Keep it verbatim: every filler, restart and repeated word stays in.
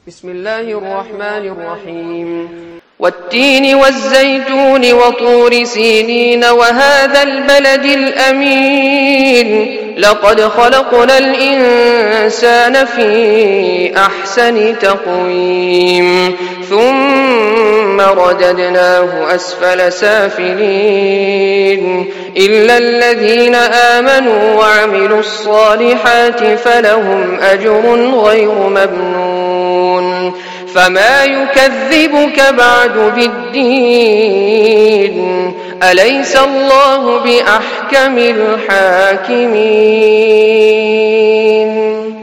بسم الله الرحمن الرحيم والتين والزيتون وطور سينين وهذا البلد الأمين لقد خلقنا الإنسان في أحسن تقويم ثم رددناه أسفل سافلين إلا الذين آمنوا وعملوا الصالحات فلهم أجر غير ممنون فما يكذبك بعد بالدين أليس الله بأحكم الحاكمين.